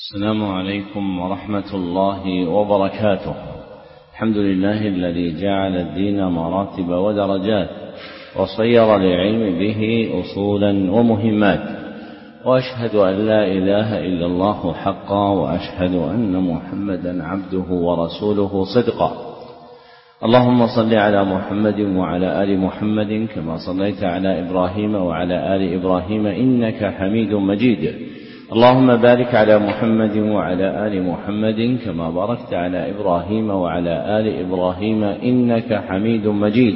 السلام عليكم ورحمة الله وبركاته. الحمد لله الذي جعل الدين مراتب ودرجات وصير للعلم به أصولا ومهمات، وأشهد أن لا إله إلا الله حقا، وأشهد أن محمدا عبده ورسوله صدقا. اللهم صل على محمد وعلى آل محمد كما صليت على إبراهيم وعلى آل إبراهيم إنك حميد مجيد. اللهم بارك على محمد وعلى آل محمد كما باركت على إبراهيم وعلى آل إبراهيم إنك حميد مجيد.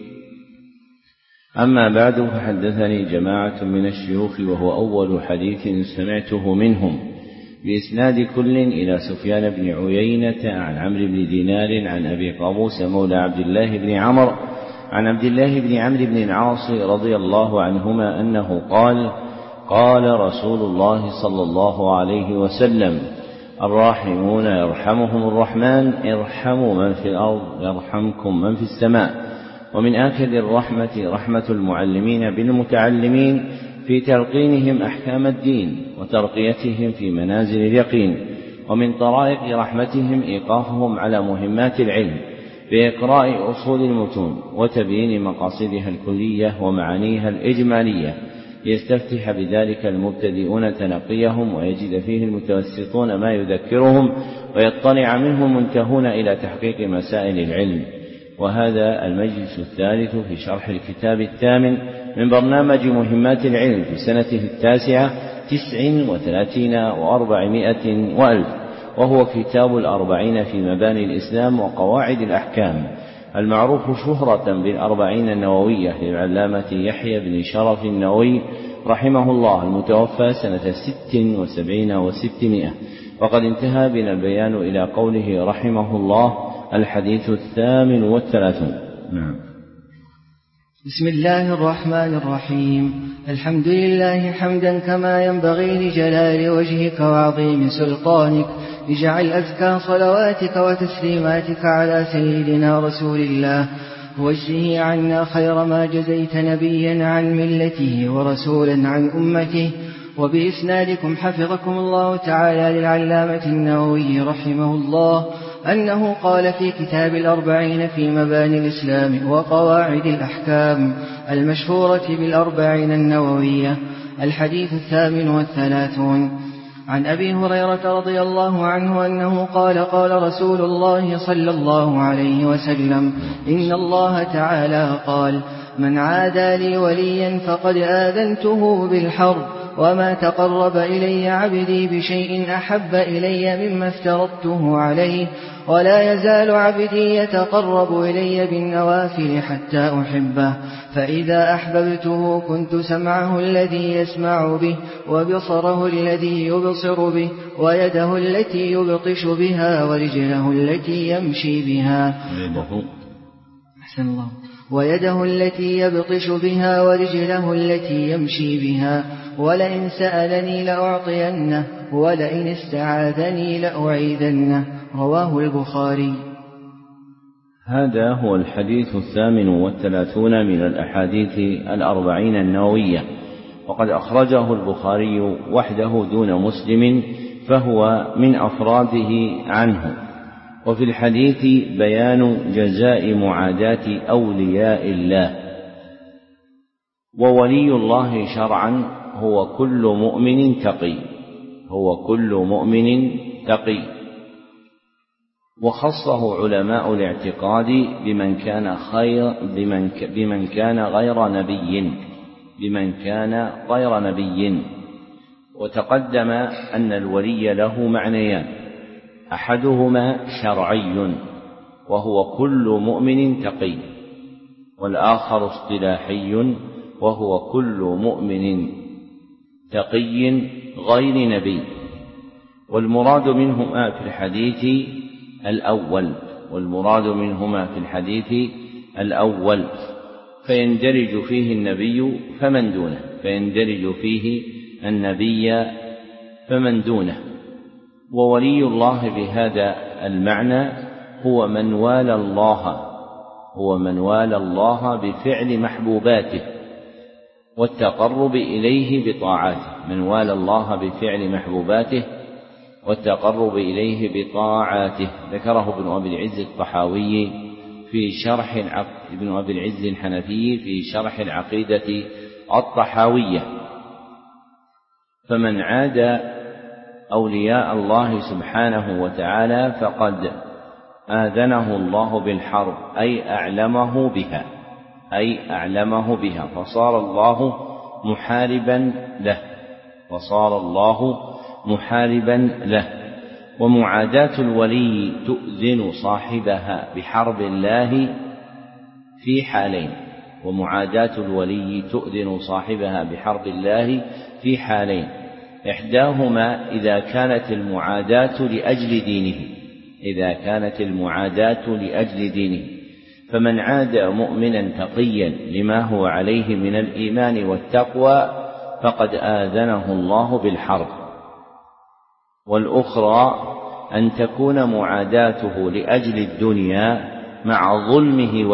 أما بعد، فحدثني جماعة من الشيوخ، وهو أول حديث سمعته منهم بإسناد كل إلى سفيان بن عيينة عن عمرو بن دينار عن أبي قابوس مولى عبد الله بن عمرو عن عبد الله بن عمرو بن العاص رضي الله عنهما أنه قال: قال رسول الله صلى الله عليه وسلم: الراحمون يرحمهم الرحمن، ارحموا من في الأرض يرحمكم من في السماء. ومن آكد الرحمة رحمة المعلمين بالمتعلمين في تلقينهم أحكام الدين وترقيتهم في منازل اليقين. ومن طرائق رحمتهم إيقافهم على مهمات العلم بإقراء أصول المتون وتبيين مقاصدها الكلية ومعانيها الإجمالية، يستفتح بذلك المبتدئون تنقيهم، ويجد فيه المتوسطون ما يذكرهم، ويطلع منهم المنتهون إلى تحقيق مسائل العلم. وهذا المجلس الثالث في شرح الكتاب الثامن من برنامج مهمات العلم في سنته 39 و400 وألف، وهو كتاب 40 في مباني الإسلام وقواعد الأحكام، المعروف شهرة بالأربعين النووية للعلامة يحيى بن شرف النووي رحمه الله، المتوفى سنة 76 و600. وقد انتهى بنا البيان إلى قوله رحمه الله: الحديث 38. نعم. بسم الله الرحمن الرحيم. الحمد لله حمدا كما ينبغي لجلال وجهك وعظيم سلطانك. اجعل أزكى صلواتك وتسليماتك على سيدنا رسول الله، وجه عنا خير ما جزيت نبيا عن ملته ورسولا عن أمته. وبإسنادكم حفظكم الله تعالى للعلامة النووي رحمه الله أنه قال في كتاب 40 في مباني الإسلام وقواعد الأحكام المشهورة بال40 النووية: الحديث 38. عن أبي هريرة رضي الله عنه أنه قال: قال رسول الله صلى الله عليه وسلم: إن الله تعالى قال: من عادى لي وليا فقد آذنته بالحرب، وما تقرب إلي عبدي بشيء أحب إلي مما افترضته عليه، ولا يزال عبدي يتقرب إلي بالنوافل حتى أحبه، فإذا أحببته كنت سمعه الذي يسمع به، وبصره الذي يبصر به، ويده التي يبطش بها، ورجله التي يمشي بها. أحسن الله. ويده التي يبطش بها، ورجله التي يمشي بها. ولئن سألني لأعطينه، ولئن استعاذني لأعيذنه. رواه البخاري. هذا هو الحديث 38 من الأحاديث 40 النووية، وقد أخرجه البخاري وحده دون مسلم، فهو من أفراده عنه. وفي الحديث بيان جزاء معاداة أولياء الله. وولي الله شرعا هو كل مؤمن تقي، هو كل مؤمن تقي. وخصه علماء الاعتقاد بمن كان غير نبي. وتقدم أن الولي له معنيان: أحدهما شرعي وهو كل مؤمن تقي، والآخر اصطلاحي وهو كل مؤمن تقي غير نبي. والمراد منهما في الحديث الأول، فيندرج فيه النبي فمن دونه. وولي الله بهذا المعنى هو من والى الله بفعل محبوباته والتقرب إليه بطاعاته، من والى الله بفعل محبوباته والتقرب إليه بطاعاته. ذكره ابن أبي العز الطحاوي في شرح ابن أبي العز الحنفي في شرح العقيدة الطحاوية. فمن عاد أولياء الله سبحانه وتعالى فقد آذنه الله بالحرب، أي أعلمه بها فصار الله محاربا له. ومعاداة الولي تؤذن صاحبها بحرب الله في حالين، إحداهما إذا كانت المعاداة لأجل دينه، فمن عاد مؤمنا تقيا لما هو عليه من الإيمان والتقوى فقد آذنه الله بالحرب. والأخرى أن تكون معاداته لأجل الدنيا مع ظلمه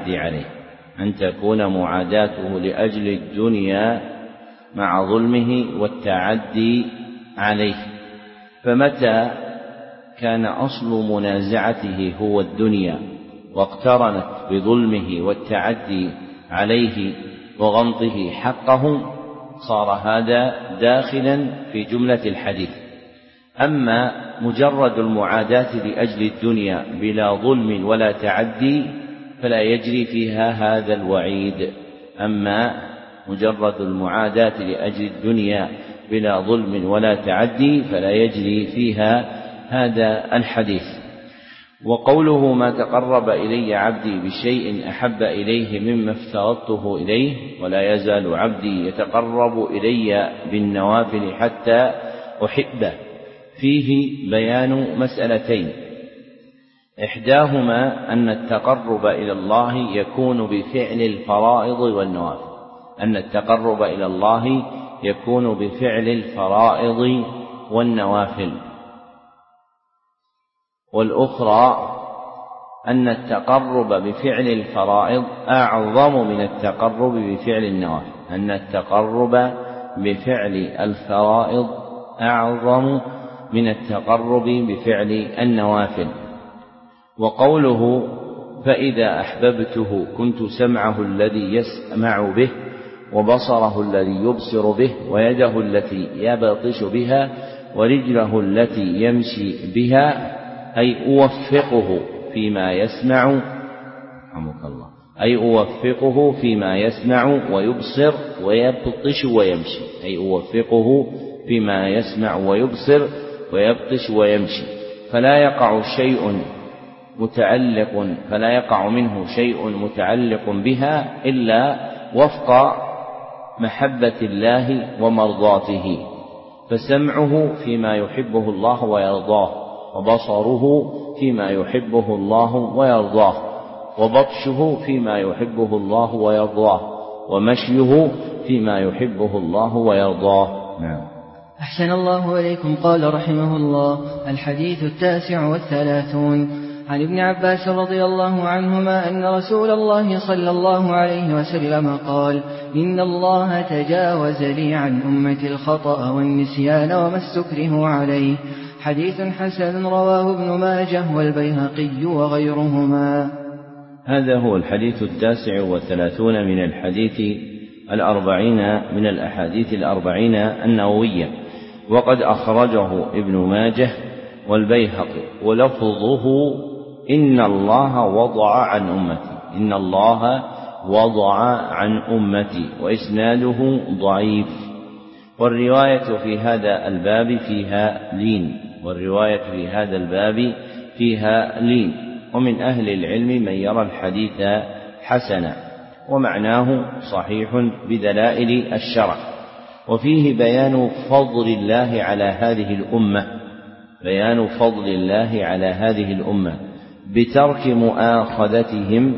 والتعدي عليه، فمتى كان أصل منازعته هو الدنيا واقترنت بظلمه والتعدي عليه وغمطه حقه صار هذا داخلا في جملة الحديث. أما مجرد المعاداة لأجل الدنيا بلا ظلم ولا تعدي فلا يجري فيها هذا الحديث. وقوله ما تقرب إلي عبدي بشيء أحب إليه مما افترضته إليه ولا يزال عبدي يتقرب إلي بالنوافل حتى أحبه، فيه بيان مسألتين، إحداهما أن التقرب إلى الله يكون بفعل الفرائض والنوافل، والأخرى أن التقرب بفعل الفرائض أعظم من التقرب بفعل النوافل. وقوله فإذا أحببته كنت سمعه الذي يسمع به وبصره الذي يبصر به ويده التي يبطش بها ورجله التي يمشي بها، أي أوفقه فيما يسمع ويبصر ويبطش ويمشي، فلا يقع منه شيء متعلق بها إلا وفق محبة الله ومرضاته، فسمعه فيما يحبه الله ويرضاه، وبصره فيما يحبه الله ويرضاه، وبطشه فيما يحبه الله ويرضاه، ومشيه فيما يحبه الله ويرضاه. نعم. أحسن الله إليكم. قال رحمه الله: الحديث 39 عن ابن عباس رضي الله عنهما أن رسول الله صلى الله عليه وسلم قال: إن الله تجاوز لي عن أمتي الخطأ والنسيان وما استكرهوا عليه. حديث حسن رواه ابن ماجه والبيهقي وغيرهما. هذا هو الحديث 39 من الأحاديث 40 النووية، وقد أخرجه ابن ماجه والبيهقي، ولفظه إن الله وضع عن أمتي، وإسناده ضعيف. والرواية في هذا الباب فيها لين، ومن أهل العلم من يرى الحديث حسنا، ومعناه صحيح بدلائل الشرع. وفيه بيان فضل الله على هذه الأمة بترك مؤاخذتهم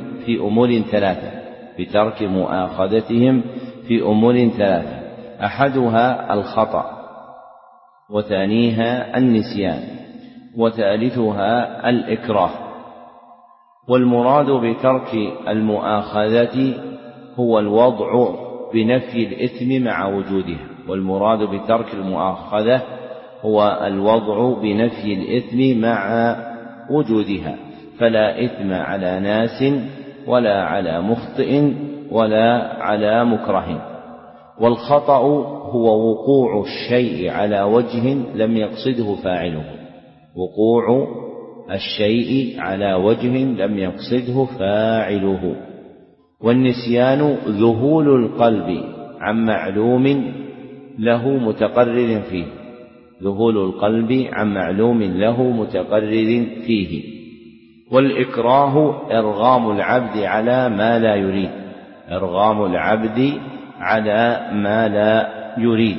في أمور ثلاثة، أحدها الخطأ، وثانيها النسيان، وثالثها الإكراه. والمراد بترك المؤاخذة هو الوضع بنفي الإثم مع وجودها، هو الوضع بنفي الإثم مع وجودها، فلا إثم على ناس ولا على مخطئ ولا على مكره. والخطأ هو وقوع الشيء على وجه لم يقصده فاعله، وقوع الشيء على وجه لم يقصده فاعله. والنسيان ذهول القلب عن معلوم له متقرر فيه، ذهول القلب عن معلوم له متقرر فيه. والإكراه إرغام العبد على ما لا يريد، إرغام العبد على ما لا يريد.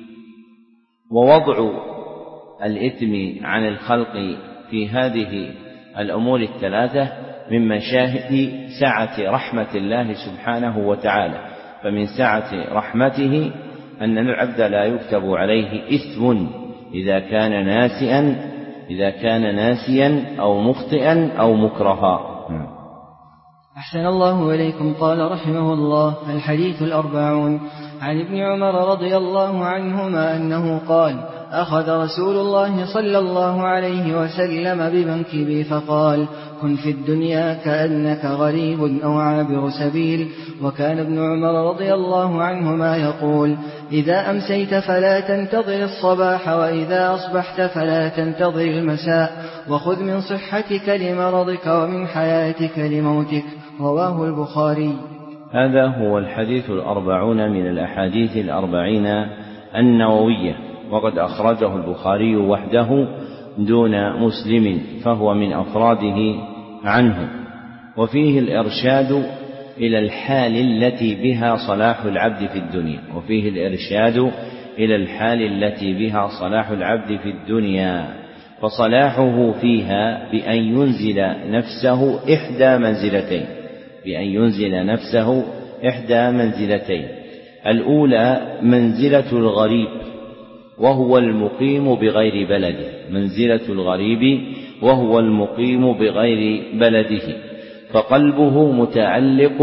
ووضع الإثم عن الخلق في هذه الأمور الثلاثة من مشاهد سعة رحمة الله سبحانه وتعالى، فمن سعة رحمته أن العبد لا يكتب عليه إثم إذا كان ناسيا أو مخطئا أو مكرها. أحسن الله إليكم. قال رحمه الله: الحديث 40 عن ابن عمر رضي الله عنهما أنه قال: أخذ رسول الله صلى الله عليه وسلم بمنكبي فقال: كن في الدنيا كأنك غريب أو عابر سبيل. وكان ابن عمر رضي الله عنهما يقول: إذا أمسيت فلا تنتظر الصباح، وإذا أصبحت فلا تنتظر المساء، وخذ من صحتك لمرضك ومن حياتك لموتك. رواه البخاري. هذا هو الحديث 40 من الأحاديث 40 النووية، وقد أخرجه البخاري وحده دون مسلم، فهو من أفراده عنه. وفيه الإرشاد إلى الحال التي بها صلاح العبد في الدنيا، وفيه الإرشاد إلى الحال التي بها صلاح العبد في الدنيا، فصلاحه فيها بأن ينزل نفسه إحدى منزلتين. الأولى منزلة الغريب وهو المقيم بغير بلده، منزلة الغريب وهو المقيم بغير بلده، فقلبه متعلق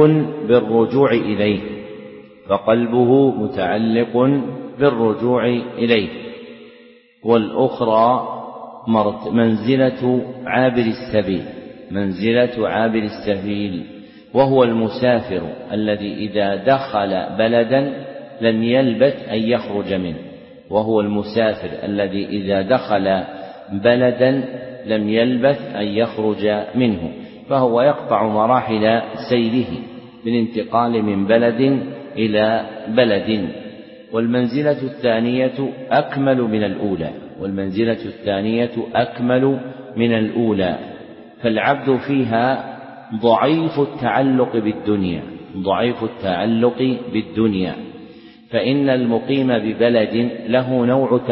بالرجوع إليه. والأخرى منزلة عابر السبيل، وهو المسافر الذي إذا دخل بلدا لم يلبث أن يخرج منه، فهو يقطع مراحل سيره بالانتقال من بلد إلى بلد. والمنزلة الثانية أكمل من الأولى، فالعبد فيها ضعيف التعلق بالدنيا، فإن المقيم ببلد له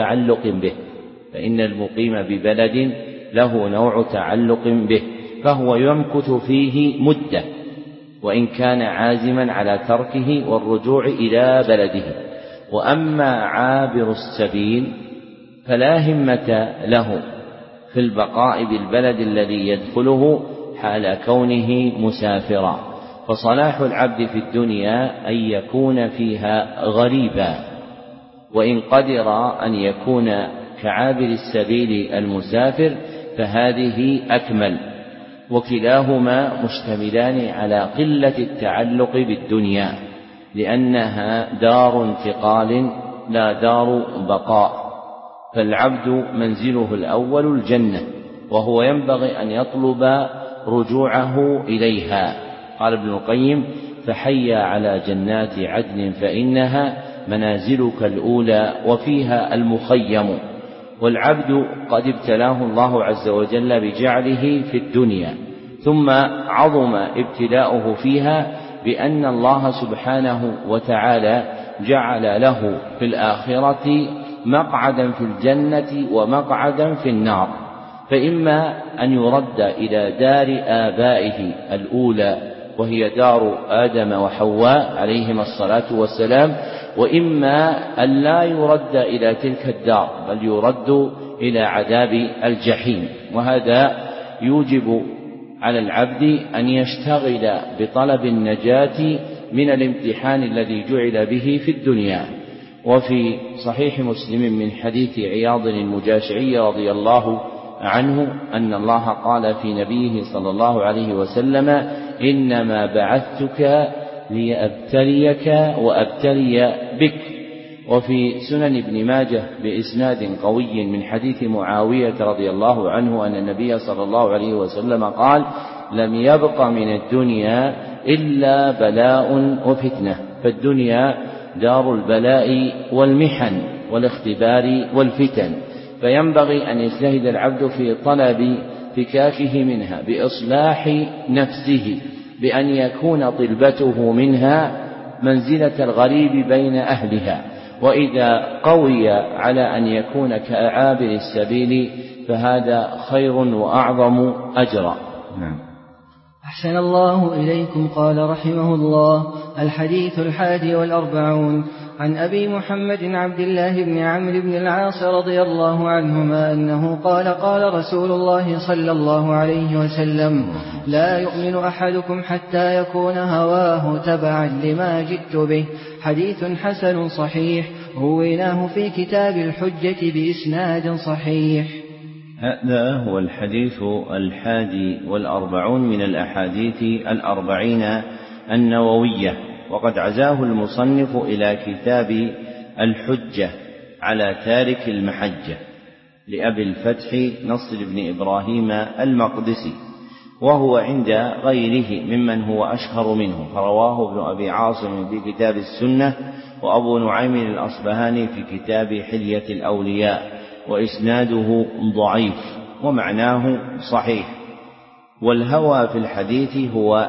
نوع تعلق به، فهو يمكث فيه مدة وإن كان عازما على تركه والرجوع إلى بلده. وأما عابر السبيل فلا همة له في البقاء بالبلد الذي يدخله حال كونه مسافرا، فصلاح العبد في الدنيا أن يكون فيها غريبا، وإن قدر أن يكون كعابر السبيل المسافر فهذه أكمل. وكلاهما مشتملان على قلة التعلق بالدنيا، لأنها دار انتقال لا دار بقاء، فالعبد منزله الأول الجنة، وهو ينبغي أن يطلب رجوعه إليها. قال ابن القيم: فحيا على جنات عدن فإنها منازلك الأولى وفيها المخيم. والعبد قد ابتلاه الله عز وجل بجعله في الدنيا، ثم عظم ابتلاؤه فيها بأن الله سبحانه وتعالى جعل له في الآخرة مقعدا في الجنة ومقعدا في النار، فإما أن يرد إلى دار آبائه الأولى وهي دار آدم وحواء عليهما الصلاة والسلام، وإما أن لا يرد إلى تلك الدار بل يرد إلى عذاب الجحيم. وهذا يوجب على العبد أن يشتغل بطلب النجاة من الامتحان الذي جعل به في الدنيا. وفي صحيح مسلم من حديث عياض المجاشعي رضي الله عنه أن الله قال في نبيه صلى الله عليه وسلم: إنما بعثتك لأبتليك وأبتلي بك. وفي سنن ابن ماجه بإسناد قوي من حديث معاوية رضي الله عنه أن النبي صلى الله عليه وسلم قال: لم يبق من الدنيا إلا بلاء وفتنة. فالدنيا دار البلاء والمحن والاختبار والفتن، فينبغي أن يجتهد العبد في طلب فكاكه منها بإصلاح نفسه، بأن يكون طلبته منها منزلة الغريب بين أهلها، وإذا قوي على أن يكون كعابر السبيل فهذا خير وأعظم أجرا. أحسن الله إليكم. قال رحمه الله: الحديث 41 عن أبي محمد عبد الله بن عمرو بن العاص رضي الله عنهما أنه قال: قال رسول الله صلى الله عليه وسلم: لا يؤمن أحدكم حتى يكون هواه تبعا لما جئت به. حديث حسن صحيح، رويناه في كتاب الحجة بإسناد صحيح. هذا هو الحديث 41 من الأحاديث 40 النووية، وقد عزاه المصنف إلى كتاب الحجة على تارك المحجة لأبي الفتح نصر بن إبراهيم المقدسي، وهو عند غيره ممن هو أشهر منه، فرواه ابن أبي عاصم في كتاب السنة، وأبو نعيم الأصبهاني في كتاب حلية الأولياء، وإسناده ضعيف ومعناه صحيح. والهوى في الحديث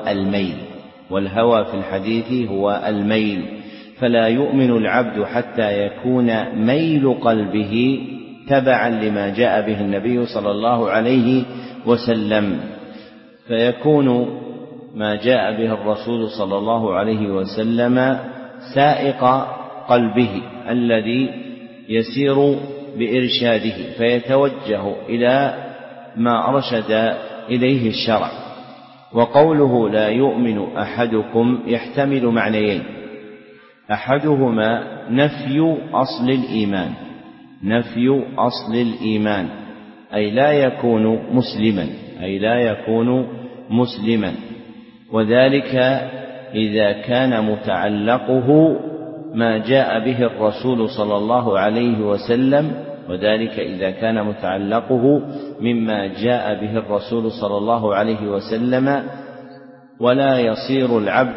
هو الميل، فلا يؤمن العبد حتى يكون ميل قلبه تبعا لما جاء به النبي صلى الله عليه وسلم، فيكون ما جاء به الرسول صلى الله عليه وسلم سائق قلبه الذي يسير بإرشاده، فيتوجه إلى ما أرشد إليه الشرع. وقوله لا يؤمن أحدكم يحتمل معنيين: أحدهما نفي أصل الإيمان، أي لا يكون مسلما، وذلك إذا كان متعلقه ما جاء به الرسول صلى الله عليه وسلم، مما جاء به الرسول صلى الله عليه وسلم، ولا يصير العبد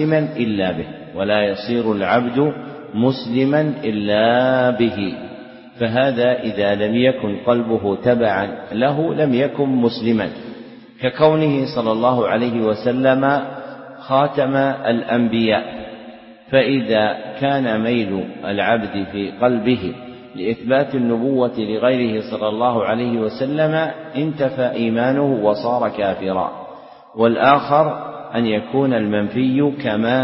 مسلما إلا به. فهذا إذا لم يكن قلبه تبعا له لم يكن مسلما، ككونه صلى الله عليه وسلم خاتم الأنبياء، فإذا كان ميل العبد في قلبه لإثبات النبوة لغيره صلى الله عليه وسلم انتفى إيمانه وصار كافرا. والآخر أن يكون المنفي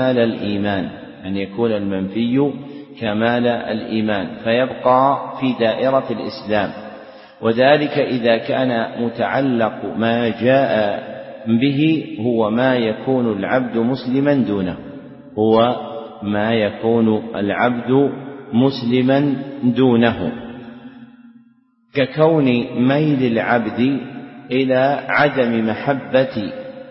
كمال الإيمان فيبقى في دائرة الإسلام، وذلك إذا كان متعلق ما جاء به هو ما يكون العبد مسلما دونه، ككون ميل العبد إلى عدم محبة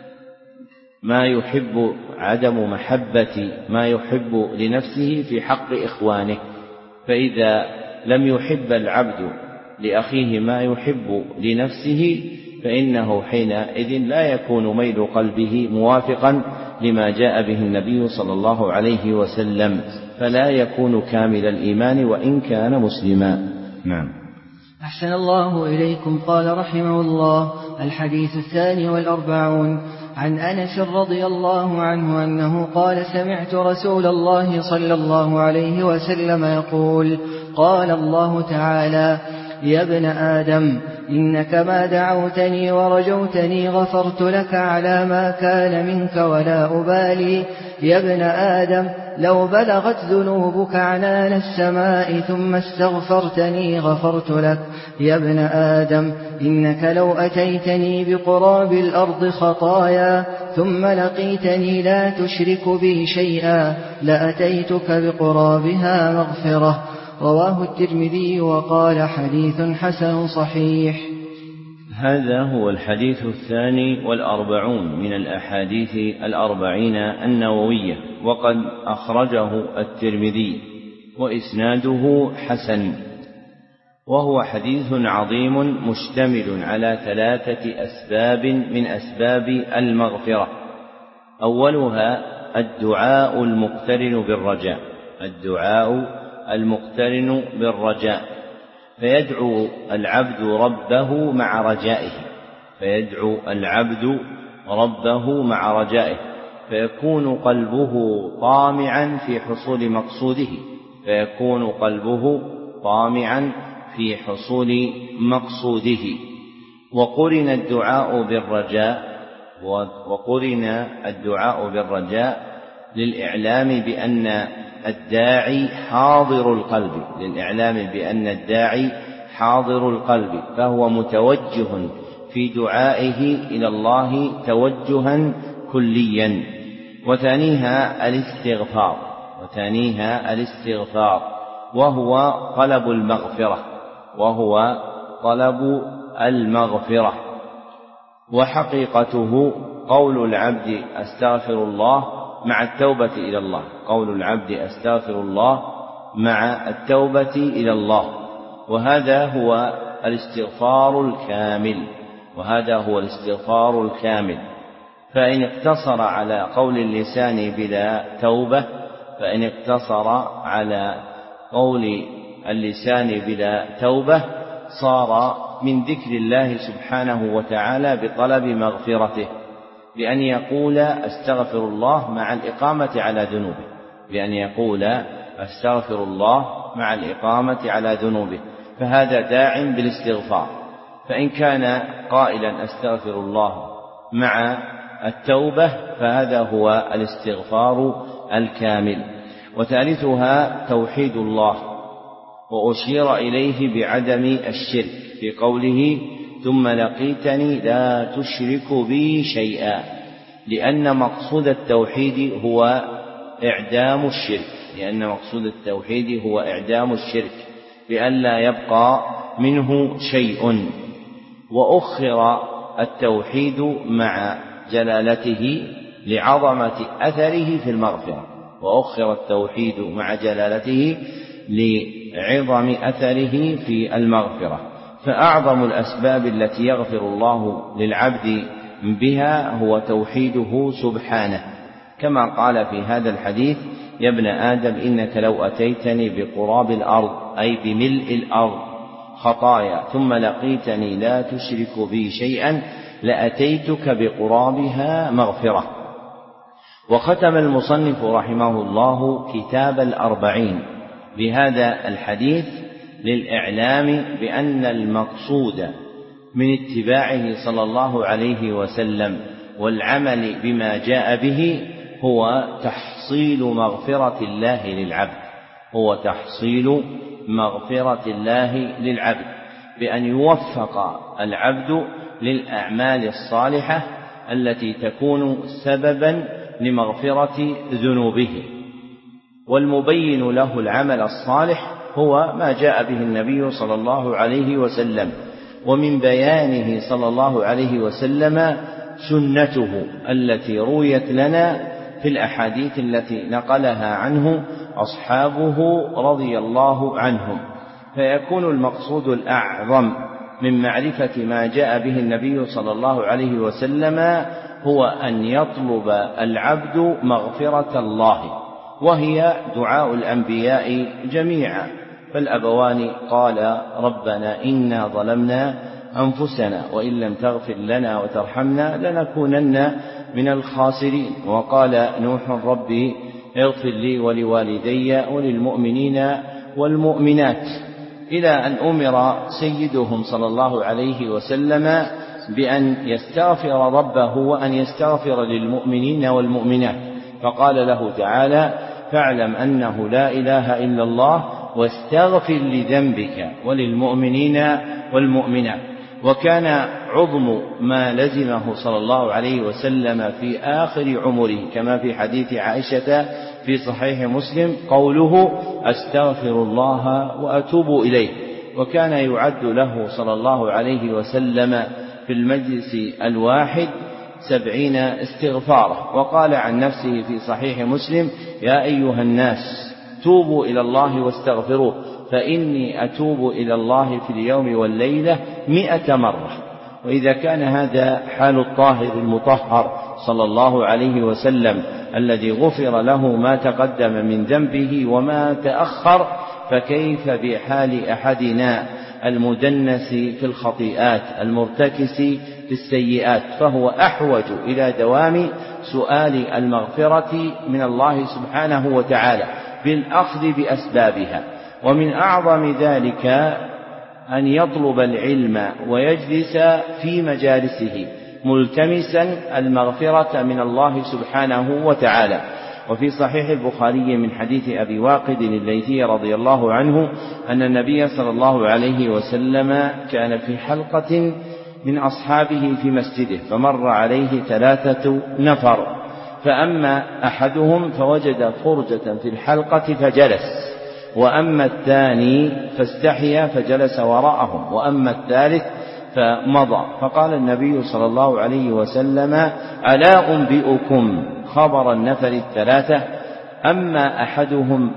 ما يحب لنفسه في حق إخوانه. فإذا لم يحب العبد لأخيه ما يحب لنفسه فإنه حينئذ لا يكون ميل قلبه موافقا لما جاء به النبي صلى الله عليه وسلم، فلا يكون كامل الإيمان وإن كان مسلما. نعم. أحسن الله إليكم. قال رحمه الله: الحديث 42 عن أنس رضي الله عنه أنه قال: سمعت رسول الله صلى الله عليه وسلم يقول: قال الله تعالى: يا ابن آدم إنك ما دعوتني ورجوتني غفرت لك على ما كان منك ولا أبالي. يا ابن آدم لو بلغت ذنوبك عنان السماء ثم استغفرتني غفرت لك. يا ابن آدم إنك لو أتيتني بقراب الأرض خطايا ثم لقيتني لا تشرك بي شيئا لأتيتك بقرابها مغفرة. رواه الترمذي وقال حديث حسن صحيح. هذا هو الحديث 42 من الأحاديث 40 النووية، وقد أخرجه الترمذي وإسناده حسن، وهو حديث عظيم مشتمل على 3 أسباب من أسباب المغفرة. أولها الدعاء المقترن بالرجاء، الدعاء المقترن بالرجاء، فيدعو العبد ربه مع رجائه، فيدعو العبد ربه مع رجائه، فيكون قلبه طامعا في حصول مقصوده، فيكون قلبه طامعا في حصول مقصوده. وقرن الدعاء بالرجاء للإعلام بأن الداعي حاضر القلب، للإعلام بأن الداعي حاضر القلب، فهو متوجه في دعائه إلى الله توجها كليا. وثانيها الاستغفار، وهو طلب المغفرة، وحقيقته قول العبد أستغفر الله مع التوبة إلى الله، قول العبد أستغفر الله مع التوبة إلى الله، وهذا هو الاستغفار الكامل. فإن اقتصر على قول اللسان بلا توبة، صار من ذكر الله سبحانه وتعالى بطلب مغفرته، بأن يقول أستغفر الله مع الإقامة على ذنوبه، فهذا داع بالاستغفار. فإن كان قائلا أستغفر الله مع التوبة فهذا هو الاستغفار الكامل. وثالثها توحيد الله، وأشير إليه بعدم الشرك في قوله ثم لقيتني لا تشرك بي شيئا، لأن مقصود التوحيد هو إعدام الشرك بأن لا يبقى منه شيء. وأخر التوحيد مع جلالته لعظمة أثره في المغفرة، فأعظم الأسباب التي يغفر الله للعبد بها هو توحيده سبحانه، كما قال في هذا الحديث يا ابن آدم إنك لو أتيتني بقراب الأرض أي بملء الأرض خطايا ثم لقيتني لا تشرك بي شيئا لأتيتك بقرابها مغفرة. وختم المصنف رحمه الله كتاب 40 بهذا الحديث للإعلام بأن المقصود من اتباعه صلى الله عليه وسلم والعمل بما جاء به هو تحصيل مغفرة الله للعبد بأن يوفق العبد للأعمال الصالحة التي تكون سببا لمغفرة ذنوبه. والمبين له العمل الصالح هو ما جاء به النبي صلى الله عليه وسلم، ومن بيانه صلى الله عليه وسلم سنته التي رويت لنا في الأحاديث التي نقلها عنه أصحابه رضي الله عنهم. فيكون المقصود الأعظم من معرفة ما جاء به النبي صلى الله عليه وسلم هو أن يطلب العبد مغفرة الله، وهي دعاء الأنبياء جميعا. فالأبوان قال ربنا إنا ظلمنا أنفسنا وإن لم تغفر لنا وترحمنا لنكونن من الخاسرين. وقال نوح ربي اغفر لي ولوالدي وللمؤمنين والمؤمنات. إلى أن أمر سيدهم صلى الله عليه وسلم بأن يستغفر ربه وأن يستغفر للمؤمنين والمؤمنات، فقال له تعالى: فاعلم أنه لا إله إلا الله واستغفر لذنبك وللمؤمنين والمؤمنات. وكان عظم ما لزمه صلى الله عليه وسلم في آخر عمره كما في حديث عائشة في صحيح مسلم قوله: أستغفر الله وأتوب إليه. وكان يعد له صلى الله عليه وسلم في المجلس الواحد 70 استغفارا. وقال عن نفسه في صحيح مسلم: يا أيها الناس توبوا إلى الله واستغفروه فإني أتوب إلى الله في اليوم والليلة 100 مرة. وإذا كان هذا حال الطاهر المطهر صلى الله عليه وسلم الذي غفر له ما تقدم من ذنبه وما تأخر، فكيف بحال أحدنا المدنس في الخطيئات المرتكس في السيئات؟ فهو أحوج إلى دوام سؤال المغفرة من الله سبحانه وتعالى بالأخذ بأسبابها. ومن أعظم ذلك أن يطلب العلم ويجلس في مجالسه ملتمسا المغفرة من الله سبحانه وتعالى. وفي صحيح البخاري من حديث أبي واقد الليثي رضي الله عنه أن النبي صلى الله عليه وسلم كان في حلقة من أصحابه في مسجده، فمر عليه 3 نفر، فأما أحدهم فوجد فرجة في الحلقة فجلس، وأما الثاني فاستحيا فجلس وراءهم، وأما الثالث فمضى. فقال النبي صلى الله عليه وسلم: ألا أنبئكم خبر النفر 3؟ أما أحدهم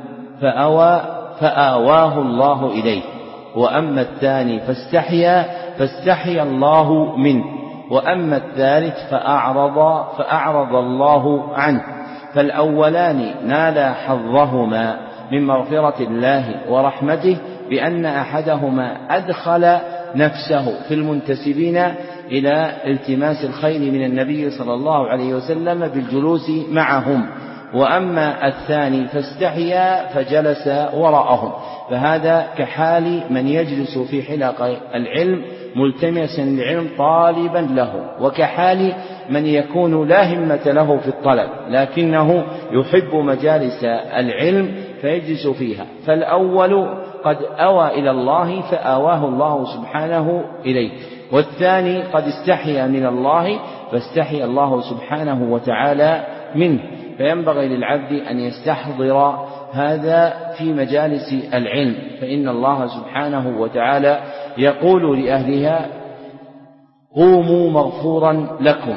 فآواه الله إليه، وأما الثاني فاستحيا الله منه، وأما الثالث فأعرض الله عنه. فالأولان نالا حظهما من مغفرة الله ورحمته بأن أحدهما أدخل نفسه في المنتسبين إلى التماس الخير من النبي صلى الله عليه وسلم بالجلوس معهم، وأما الثاني فاستحيا فجلس وراءهم. فهذا كحال من يجلس في حلق العلم ملتمسا العلم طالبا له، وكحال من يكون لا همة له في الطلب لكنه يحب مجالس العلم فيجلس فيها. فالأول قد أوى إلى الله فآواه الله سبحانه إليه، والثاني قد استحيا من الله فاستحيا الله سبحانه وتعالى منه. فينبغي للعبد أن يستحضر هذا في مجالس العلم، فإن الله سبحانه وتعالى يقول لأهلها: قوموا مغفورا لكم،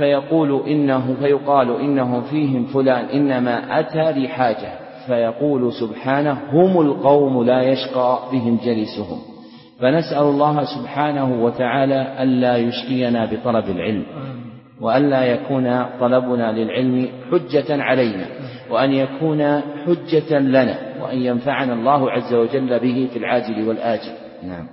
فيقال إنه فيهم فلان إنما أتى لحاجة، فيقول سبحانه: هم القوم لا يشقى بهم جلسهم. فنسأل الله سبحانه وتعالى ألا يشقينا بطلب العلم، وألا يكون طلبنا للعلم حجة علينا، وأن يكون حجة لنا، وأن ينفعنا الله عز وجل به في العاجل والآجل. نعم.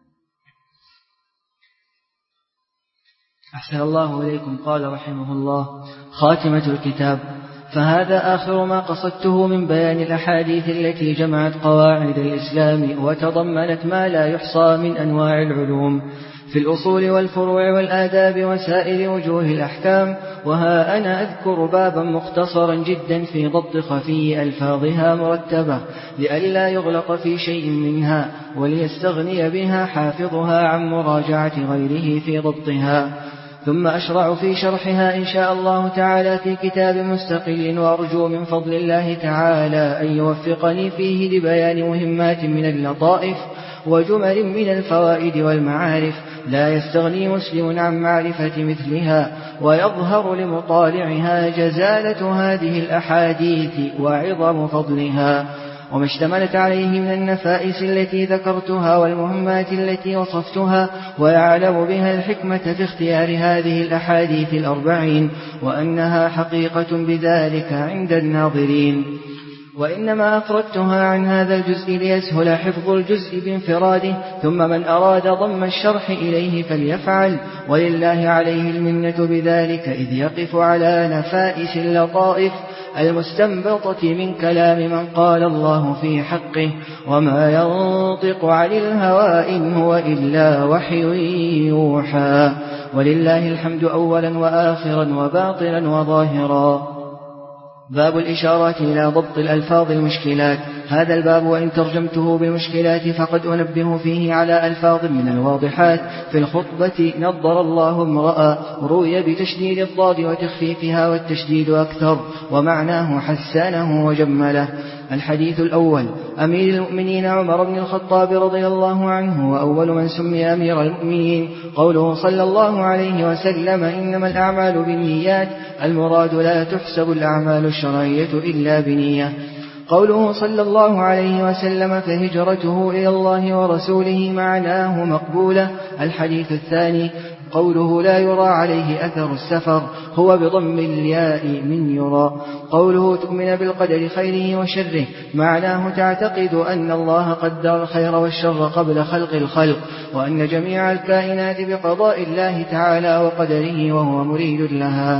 أحسن الله إليكم. قال رحمه الله: خاتمة الكتاب. فهذا آخر ما قصدته من بيان الأحاديث التي جمعت قواعد الإسلام وتضمنت ما لا يحصى من أنواع العلوم في الأصول والفروع والآداب وسائر وجوه الأحكام. وها أنا أذكر بابا مختصرا جدا في ضبط خفي ألفاظها مرتبة لئلا يغلق في شيء منها، وليستغني بها حافظها عن مراجعة غيره في ضبطها. ثم أشرع في شرحها إن شاء الله تعالى في كتاب مستقل، وأرجو من فضل الله تعالى أن يوفقني فيه لبيان مهمات من اللطائف وجمل من الفوائد والمعارف لا يستغني مسلم عن معرفة مثلها، ويظهر لمطالعها جزالة هذه الأحاديث وعظم فضلها وما اشتملت عليه من النفائس التي ذكرتها والمهمات التي وصفتها، ويعلم بها الحكمة في اختيار هذه الأحاديث 40 وأنها حقيقة بذلك عند الناظرين. وإنما أفردتها عن هذا الجزء ليسهل حفظ الجزء بانفراده، ثم من أراد ضم الشرح إليه فليفعل، ولله عليه المنة بذلك، إذ يقف على نفائس اللطائف المستنبطة من كلام من قال الله في حقه: وما ينطق عن الهوى إن هو إلا وحي يوحى. ولله الحمد أولا وآخرا وباطنا وظاهرا. باب الإشارات إلى ضبط الألفاظ المشكلات. هذا الباب وإن ترجمته بالمشكلات فقد أنبه فيه على ألفاظ من الواضحات في الخطبة: نضر الله امرأ، روي بتشديد الضاد وتخفيفها، والتشديد أكثر، ومعناه حسنه وجمله. الحديث الأول: أمير المؤمنين عمر بن الخطاب رضي الله عنه، وأول من سمي أمير المؤمنين، قوله صلى الله عليه وسلم: إنما الأعمال بالنيات، المراد لا تحسب الأعمال الشرعية إلا بنية. قوله صلى الله عليه وسلم: فهجرته إلى الله ورسوله، معناه مقبولة. الحديث الثاني: قوله لا يرى عليه أثر السفر، هو بضم الياء من يرى. قوله تؤمن بالقدر خيره وشره، معناه تعتقد أن الله قدر الخير والشر قبل خلق الخلق، وأن جميع الكائنات بقضاء الله تعالى وقدره وهو مريد لها.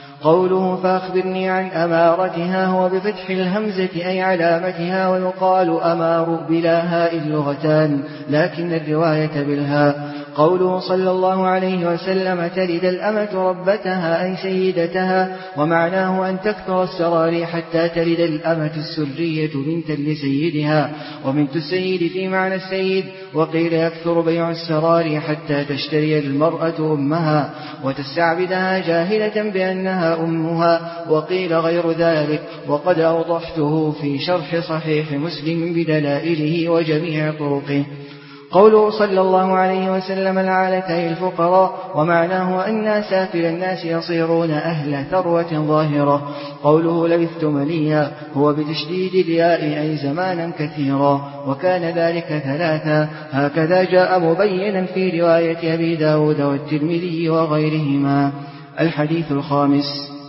قوله فأخبرني عن أمارتها، هو بفتح الهمزة أي علامتها، ويقال أمار بلا هاء اللغتان، لكن الرواية بالهاء. قوله صلى الله عليه وسلم: تلد الأمة ربتها أي سيدتها، ومعناه أن تكثر السراري حتى تلد الأمة السرية بنتا لسيدها، وبنت السيد في معنى السيد. وقيل يكثر بيع السراري حتى تشتري المرأة أمها وتستعبدها جاهلة بأنها أمها، وقيل غير ذلك، وقد أوضحته في شرح صحيح مسلم بدلائله وجميع طرقه. قوله صلى الله عليه وسلم: العالة الفقراء، ومعناه أن سافل الناس يصيرون أهل ثروة ظاهرة. قوله لبثت مليا، هو بتشديد الياء أي زمانا كثيرا، وكان ذلك ثلاثا، هكذا جاء مبينا في رواية أبي داود والترمذي وغيرهما. الحديث الخامس: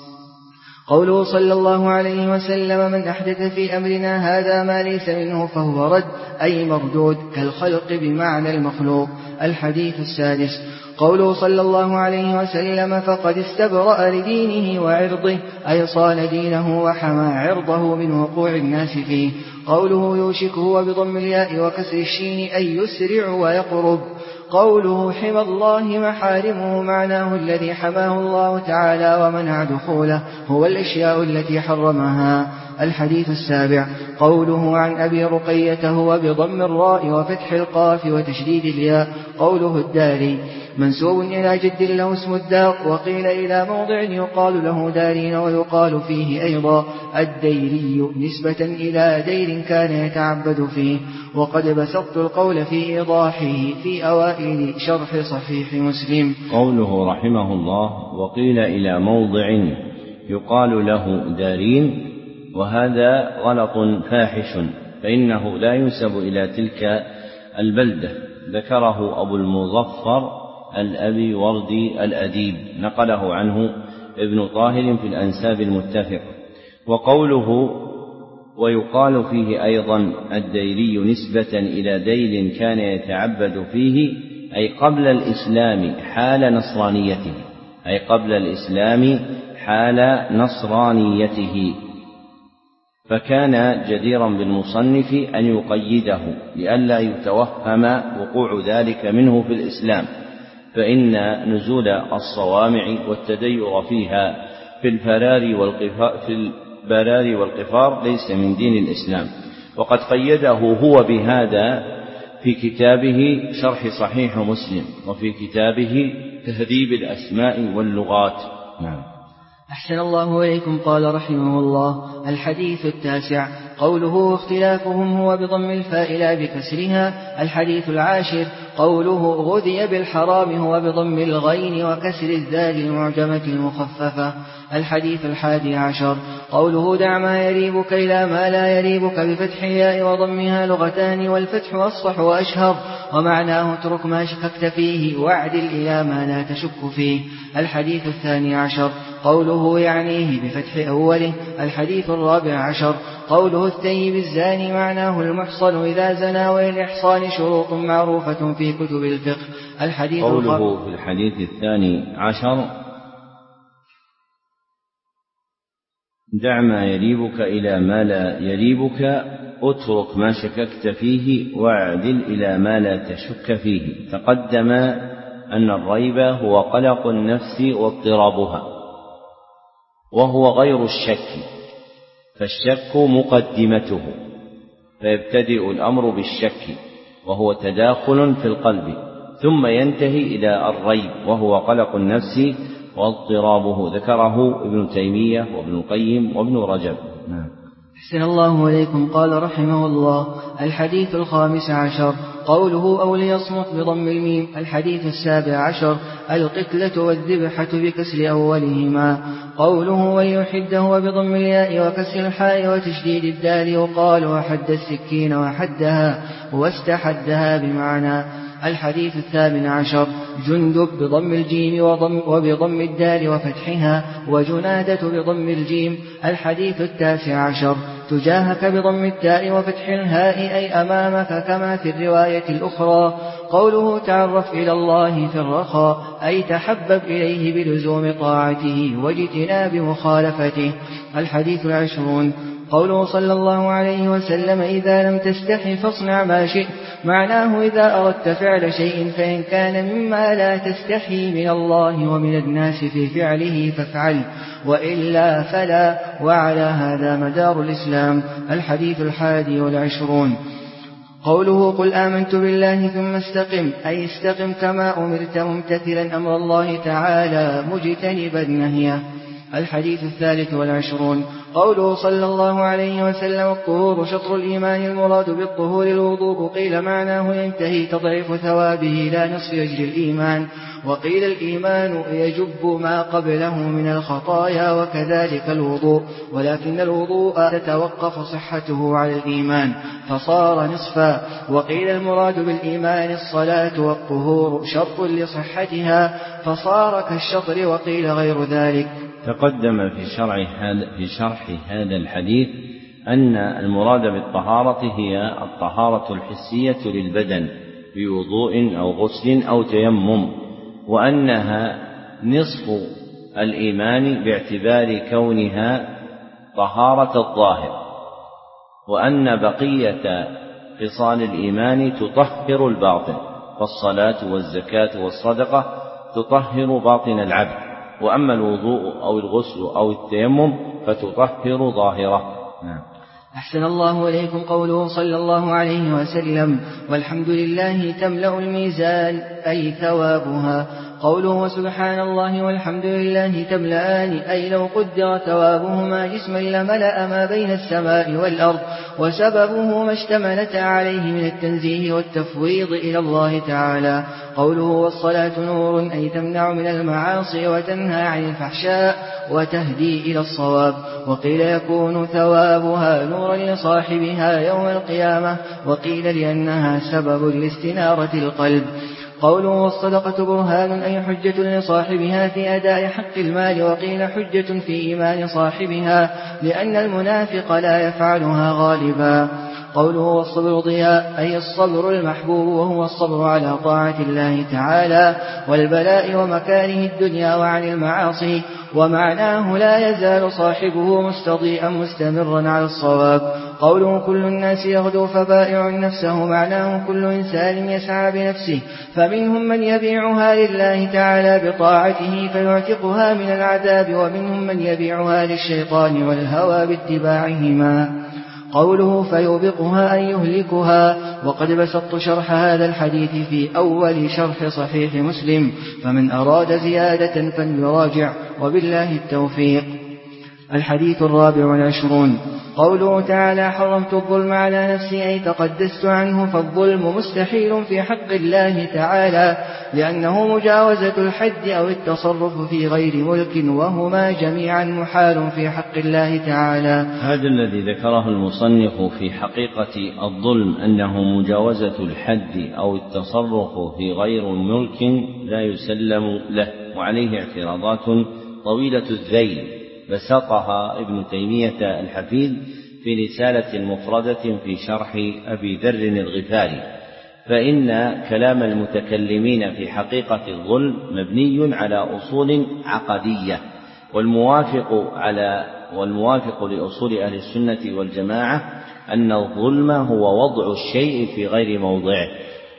قوله صلى الله عليه وسلم: من أحدث في أمرنا هذا ما ليس منه فهو رد، أي مردود، كالخلق بمعنى المخلوق. الحديث السادس: قوله صلى الله عليه وسلم: فقد استبرأ لدينه وعرضه، أي صان دينه وحمى عرضه من وقوع الناس فيه. قوله يوشك، هو بضم الياء وكسر الشين أي يسرع ويقرب. قوله حمى الله محارمه، معناه الذي حماه الله تعالى ومنع دخوله، هو الأشياء التي حرمها. الحديث السابع: قوله عن أبي رقية، هو بضم الراء وفتح القاف وتشديد الياء. قوله الداري، منسوب إلى جد له اسم الدار، وقيل إلى موضع يقال له دارين، ويقال فيه أيضا الديري نسبة إلى دير كان يتعبد فيه. وقد بسطت القول في إيضاحه في أوائل شرح صحيح مسلم. قوله رحمه الله: وقيل إلى موضع يقال له دارين، وهذا غلط فاحش، فإنه لا ينسب إلى تلك البلدة. ذكره أبو المظفر الأبي وردي الأديب، نقله عنه ابن طاهر في الأنساب المتفق. وقوله ويقال فيه أيضا الديري نسبة إلى دير كان يتعبد فيه، أي قبل الإسلام حال نصرانيته، أي قبل الإسلام حال نصرانيته. فكان جديرا بالمصنف أن يقيده لئلا يتوهم وقوع ذلك منه في الإسلام، فإن نزول الصوامع والتدير فيها في البرار والقفار ليس من دين الإسلام. وقد قيده هو بهذا في كتابه شرح صحيح مسلم، وفي كتابه تهذيب الأسماء واللغات. نعم. أحسن الله إليكم. قال رحمه الله: الحديث التاسع: قوله اختلافهم، هو بضم الفاء لا بكسرها. الحديث العاشر: قوله غذي بالحرام، هو بضم الغين وكسر الذال المعجمة المخففة. الحديث الحادي عشر: قوله دع ما يريبك إلى ما لا يريبك، بفتح الياء وضمها لغتان، والفتح أصح وأشهر، ومعناه اترك ما شككت فيه واعدل إلى ما لا تشك فيه. الحديث الثاني عشر: قوله يعنيه بفتح أوله. الحديث 14. قوله الثيب الزاني معناه المحصن إذا زنى، وللإحصان شروط معروفة في كتب الفقه. الحديث قوله في الحديث 12: دع ما يريبك إلى ما لا يريبك، اترك ما شككت فيه، واعدل إلى ما لا تشك فيه. تقدم أن الريب هو قلق النفس واضطرابها، وهو غير الشك، فالشك مقدمته، فيبتدئ الأمر بالشك وهو تداخل في القلب، ثم ينتهي إلى الريب وهو قلق النفس واضطرابه. ذكره ابن تيمية وابن القيم وابن رجب. أحسن الله إليكم. قال رحمه الله: الحديث 15. قوله أو ليصمت بضم الميم. الحديث 17. القتلة والذبحة بكسر أولهما. قوله وليحده وبضم الياء وكسر الحاء وتشديد الدال. يقال وحد السكين وحدها واستحدها بمعنى. الحديث 18. جندب بضم الجيم وبضم الدال وفتحها، وجنادة بضم الجيم. الحديث 19. تجاهك بضم التاء وفتح الهاء أي أمامك، كما في الرواية الأخرى. قوله تعرف إلى الله في الرخاء أي تحبب إليه بلزوم طاعته واجتناب مخالفته. الحديث 20. قوله صلى الله عليه وسلم: إذا لم تستحي فاصنع ما شئت. معناه إذا أردت فعل شيء فإن كان مما لا تستحي من الله ومن الناس في فعله فافعل، وإلا فلا. وعلى هذا مدار الإسلام. الحديث 21. قوله قل آمنت بالله ثم استقم أي استقم كما أمرت ممتثلا أمر الله تعالى مجتنبا نهيه. الحديث 23. قوله صلى الله عليه وسلم: الطهور شطر الإيمان، المراد بالطهور الوضوء. قيل معناه ينتهي تضعيف ثوابه لا نصف أجر الإيمان، وقيل الإيمان يجب ما قبله من الخطايا، وكذلك الوضوء، ولكن الوضوء تتوقف صحته على الإيمان فصار نصفا. وقيل المراد بالإيمان الصلاة، والطهور شرط لصحتها فصار كالشطر، وقيل غير ذلك. تقدم في شرح هذا الحديث أن المراد بالطهارة هي الطهارة الحسية للبدن بوضوء أو غسل أو تيمم، وأنها نصف الإيمان باعتبار كونها طهارة الظاهر، وأن بقية خصال الإيمان تطهر الباطن، فالصلاة والزكاة والصدقة تطهر باطن العبد، وأما الوضوء أو الغسل أو التيمم فتطهر ظاهره. أحسن الله إليكم. قوله صلى الله عليه وسلم: والحمد لله تملأ الميزان أي ثوابها. قوله وسبحان الله والحمد لله تملأان أي لو قدر ثوابهما جسما لملأ ما بين السماء والأرض، وسببه ما اشتملت عليه من التنزيه والتفويض إلى الله تعالى. قوله والصلاة نور أي تمنع من المعاصي وتنهى عن الفحشاء وتهدي إلى الصواب. وقيل يكون ثوابها نورا لصاحبها يوم القيامة، وقيل لأنها سبب لاستنارة القلب. قوله والصدقة برهان أي حجة لصاحبها في أداء حق المال، وقيل حجة في إيمان صاحبها لأن المنافق لا يفعلها غالبا. قوله والصبر ضياء أي الصبر المحبوب، وهو الصبر على طاعة الله تعالى والبلاء ومكاره الدنيا وعن المعاصي، ومعناه لا يزال صاحبه مستضيئا مستمرا على الصواب. قوله كل الناس يغدو فبائع نفسه، معناه كل إنسان يسعى بنفسه، فمنهم من يبيعها لله تعالى بطاعته فيعتقها من العذاب، ومنهم من يبيعها للشيطان والهوى باتباعهما. قوله فيوبقها أن يهلكها. وقد بسطت شرح هذا الحديث في أول شرح صحيح مسلم، فمن أراد زيادة فليراجع، وبالله التوفيق. الحديث 24. قوله تعالى حرمت الظلم على نفسي أي تقدست عنه، فالظلم مستحيل في حق الله تعالى لأنه مجاوزة الحد أو التصرف في غير ملك، وهما جميعا محال في حق الله تعالى. هذا الذي ذكره المصنف في حقيقة الظلم أنه مجاوزة الحد أو التصرف في غير ملك لا يسلم له، وعليه اعتراضات طويلة الذيل، بسطها ابن تيمية الحفيد في رسالة مفردة في شرح أبي ذر الغفاري. فإن كلام المتكلمين في حقيقة الظلم مبني على أصول عقدية، والموافق لأصول أهل السنة والجماعة أن الظلم هو وضع الشيء في غير موضعه،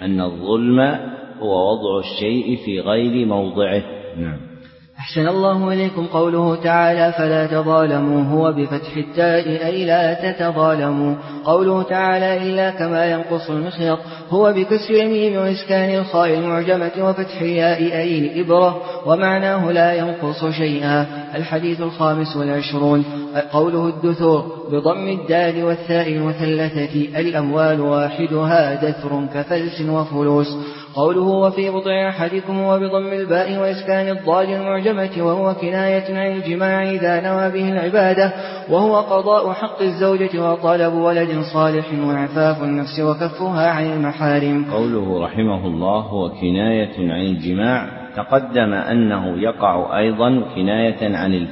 نعم. أحسن الله إليكم. قوله تعالى فلا تظالموا هو بفتح التاء أي لا تتظالموا. قوله تعالى إلا كما ينقص المخيط هو بكسر الميم وإسكان الخاء المعجمة وفتح الياء أي الإبرة، ومعناه لا ينقص شيئا. الحديث 25. قوله الدثور بضم الدال والثاء المثلثة الأموال واحدها دثر كفلس وفلوس. قوله وفي بضع أحدكم وبضم الباء وإسكان الضاد المعجمة وهو كناية عن الجماع إذا نوى به العبادة، وهو قضاء حق الزوجة وطلب ولد صالح وعفاف النفس وكفها عن المحارم. قوله رحمه الله هو كناية عن الجماع، تقدم أنه يقع أيضا كناية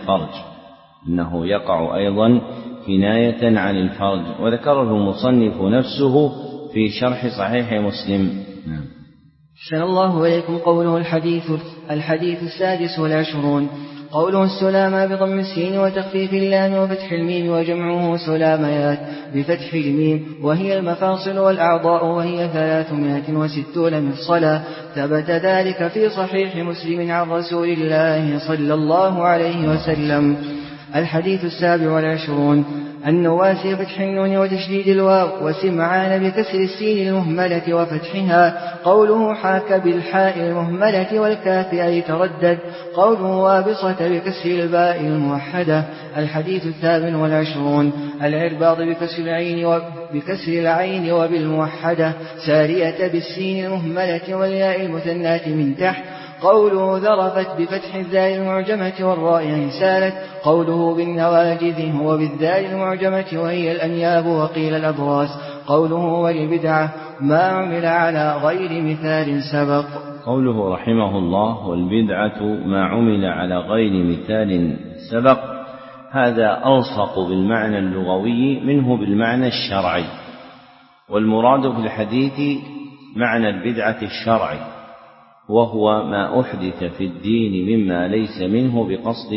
عن الفرج، وذكره المصنف نفسه في شرح صحيح مسلم. أحسن الله إليكم. قوله الحديث 26. قوله السلامة بضم السين وتخفيف اللام وفتح الميم وجمعه سلاميات بفتح الميم، وهي المفاصل والأعضاء، وهي 360 مفصلا. ثبت ذلك في صحيح مسلم عن رسول الله صلى الله عليه وسلم. الحديث 27. النواس بفتح النون وتشديد الواو، وسمعان بكسر السين المهملة وفتحها. قوله حاك بالحاء المهملة والكاف أي تردد. قوله وابصة بكسر الباء الموحدة. الحديث 28. العرباض بكسر العين وبالموحدة. سارية بالسين المهملة والياء المثناة من تحت. قوله ذرفت بفتح الذال المعجمة والراء سالت. قوله بالنواجذ هو بالذال المعجمة وهي الأنياب وقيل الأبراس. قوله والبدعة ما عمل على غير مثال سبق. قوله رحمه الله والبدعة ما عمل على غير مثال سبق، هذا ألصق بالمعنى اللغوي منه بالمعنى الشرعي، والمراد في الحديث معنى البدعة الشرعي، وهو ما أحدث في الدين مما ليس منه بقصد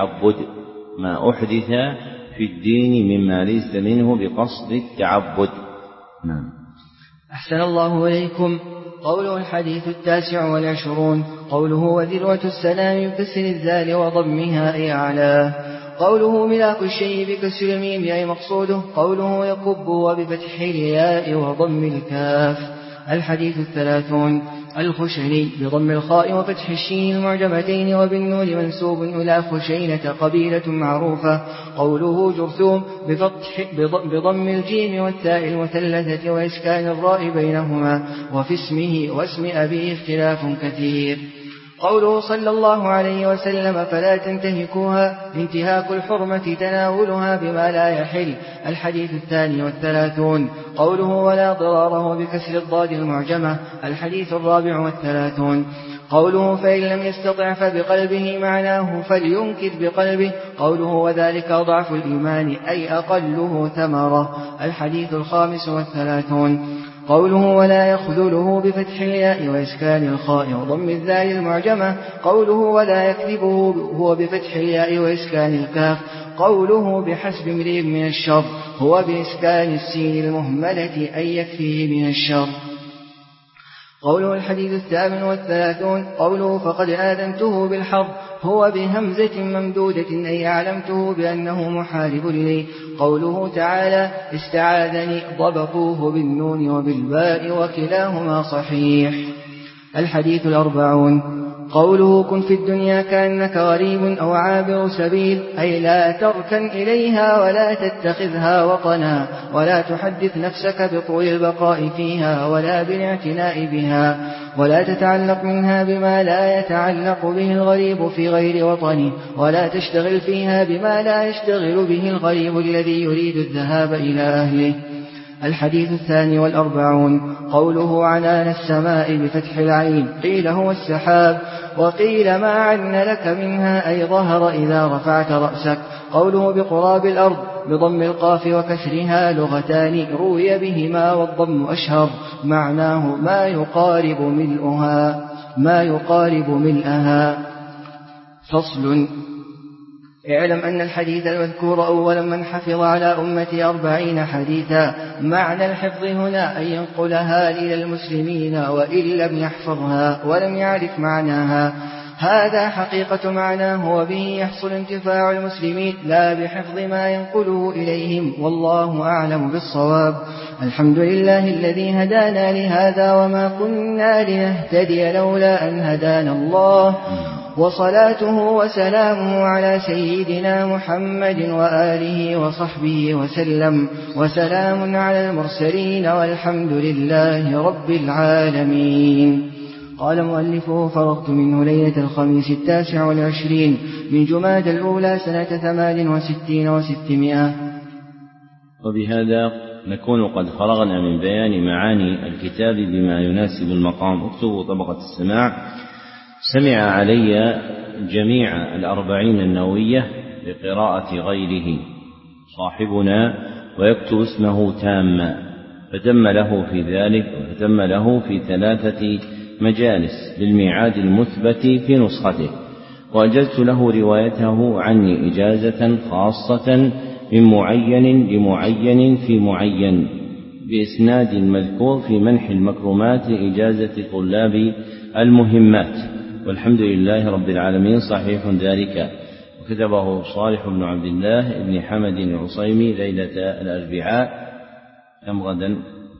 التعبد. نعم. أحسن الله إليكم. قوله الحديث 29. قوله وذروة السلام بكسر الذال وضمها أي أعلاه. قوله ملاك الشيء بكسر الميم أي مقصوده. قوله يكب وبفتح الياء وضم الكاف. الحديث 30. الخشني بضم الخاء وفتح الشين المعجمتين وبالنون منسوب إلى خشينة قبيلة معروفة. قوله جرثوم بضم الجيم والتاء المثلثة وإسكان الراء بينهما، وفي اسمه واسم أبيه اختلاف كثير. قوله صلى الله عليه وسلم فلا تنتهكوها انتهاك الحرمة تناولها بما لا يحل. الحديث 32. قوله ولا ضراره بكسر الضاد المعجمة. الحديث 34. قوله فإن لم يستطع فبقلبه معناه فلينكر بقلبه. قوله وذلك ضعف الإيمان أي أقله ثمرة. الحديث 35. قوله ولا يخذله بفتح الياء وإسكان الخاء وضم الذال المعجمة. قوله ولا يكذبه هو بفتح الياء وإسكان الكاف. قوله بحسب امرئ من الشر هو بإسكان السين المهملة أي يكفيه من الشر. قوله الحديث 38. قوله فقد آذنته بالحرب هو بهمزة ممدودة أي أعلمته بأنه محارب لي. قوله تعالى استعاذني ضبطوه بالنون وبالباء وكلاهما صحيح. الحديث 40. قوله كن في الدنيا كأنك غريب أو عابر سبيل أي لا تركن إليها ولا تتخذها وطنا، ولا تحدث نفسك بطول البقاء فيها ولا بالاعتناء بها، ولا تتعلق منها بما لا يتعلق به الغريب في غير وطنه، ولا تشتغل فيها بما لا يشتغل به الغريب الذي يريد الذهاب إلى أهله. الحديث 42. قوله عنان السماء بفتح العين، قيل هو السحاب، وقيل ما عن لك منها أي ظهر إذا رفعت رأسك. قوله بقراب الأرض بضم القاف وكسرها لغتان روي بهما والضم أشهر، معناه ما يقارب ملئها. فصل. اعلم أن الحديث المذكور أولا من حفظ على أمتي 40 حديثا. معنى الحفظ هنا أن ينقلها إلى المسلمين، وإن لم يحفظها ولم يعرف معناها. هذا حقيقة معناه، وبه يحصل انتفاع المسلمين لا بحفظ ما ينقله إليهم، والله أعلم بالصواب. الحمد لله الذي هدانا لهذا وما كنا لنهتدي لولا أن هدانا الله، وصلاته وسلامه على سيدنا محمد وآله وصحبه وسلم، وسلام على المرسلين والحمد لله رب العالمين. قال مؤلفه: فرغت منه ليلة الخميس 29 من جمادى الأولى سنة 68 و600. وبهذا نكون قد فرغنا من بيان معاني الكتاب بما يناسب المقام. اكتبوا طبقة السماع. سمع علي جميع 40 النووية بقراءة غيره صاحبنا، ويكتب اسمه تاما، فتم له في ذلك، وفتم له في 3 مجالس بالميعاد المثبت في نسخته، وأجزت له روايته عني إجازة خاصة من معين لمعين في معين، بإسناد المذكور في منح المكرمات لإجازة طلاب المهمات، والحمد لله رب العالمين صحيح ذلك. وكتبه صالح بن عبد الله بن حمد العصيمي ليلة الأربعاء، كم غدا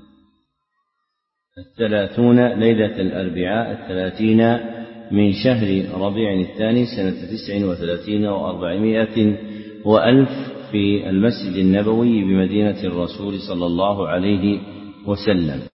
30 ليلة الأربعاء 30 من شهر ربيع الثاني سنة 39 و400 وألف في المسجد النبوي بمدينة الرسول صلى الله عليه وسلم.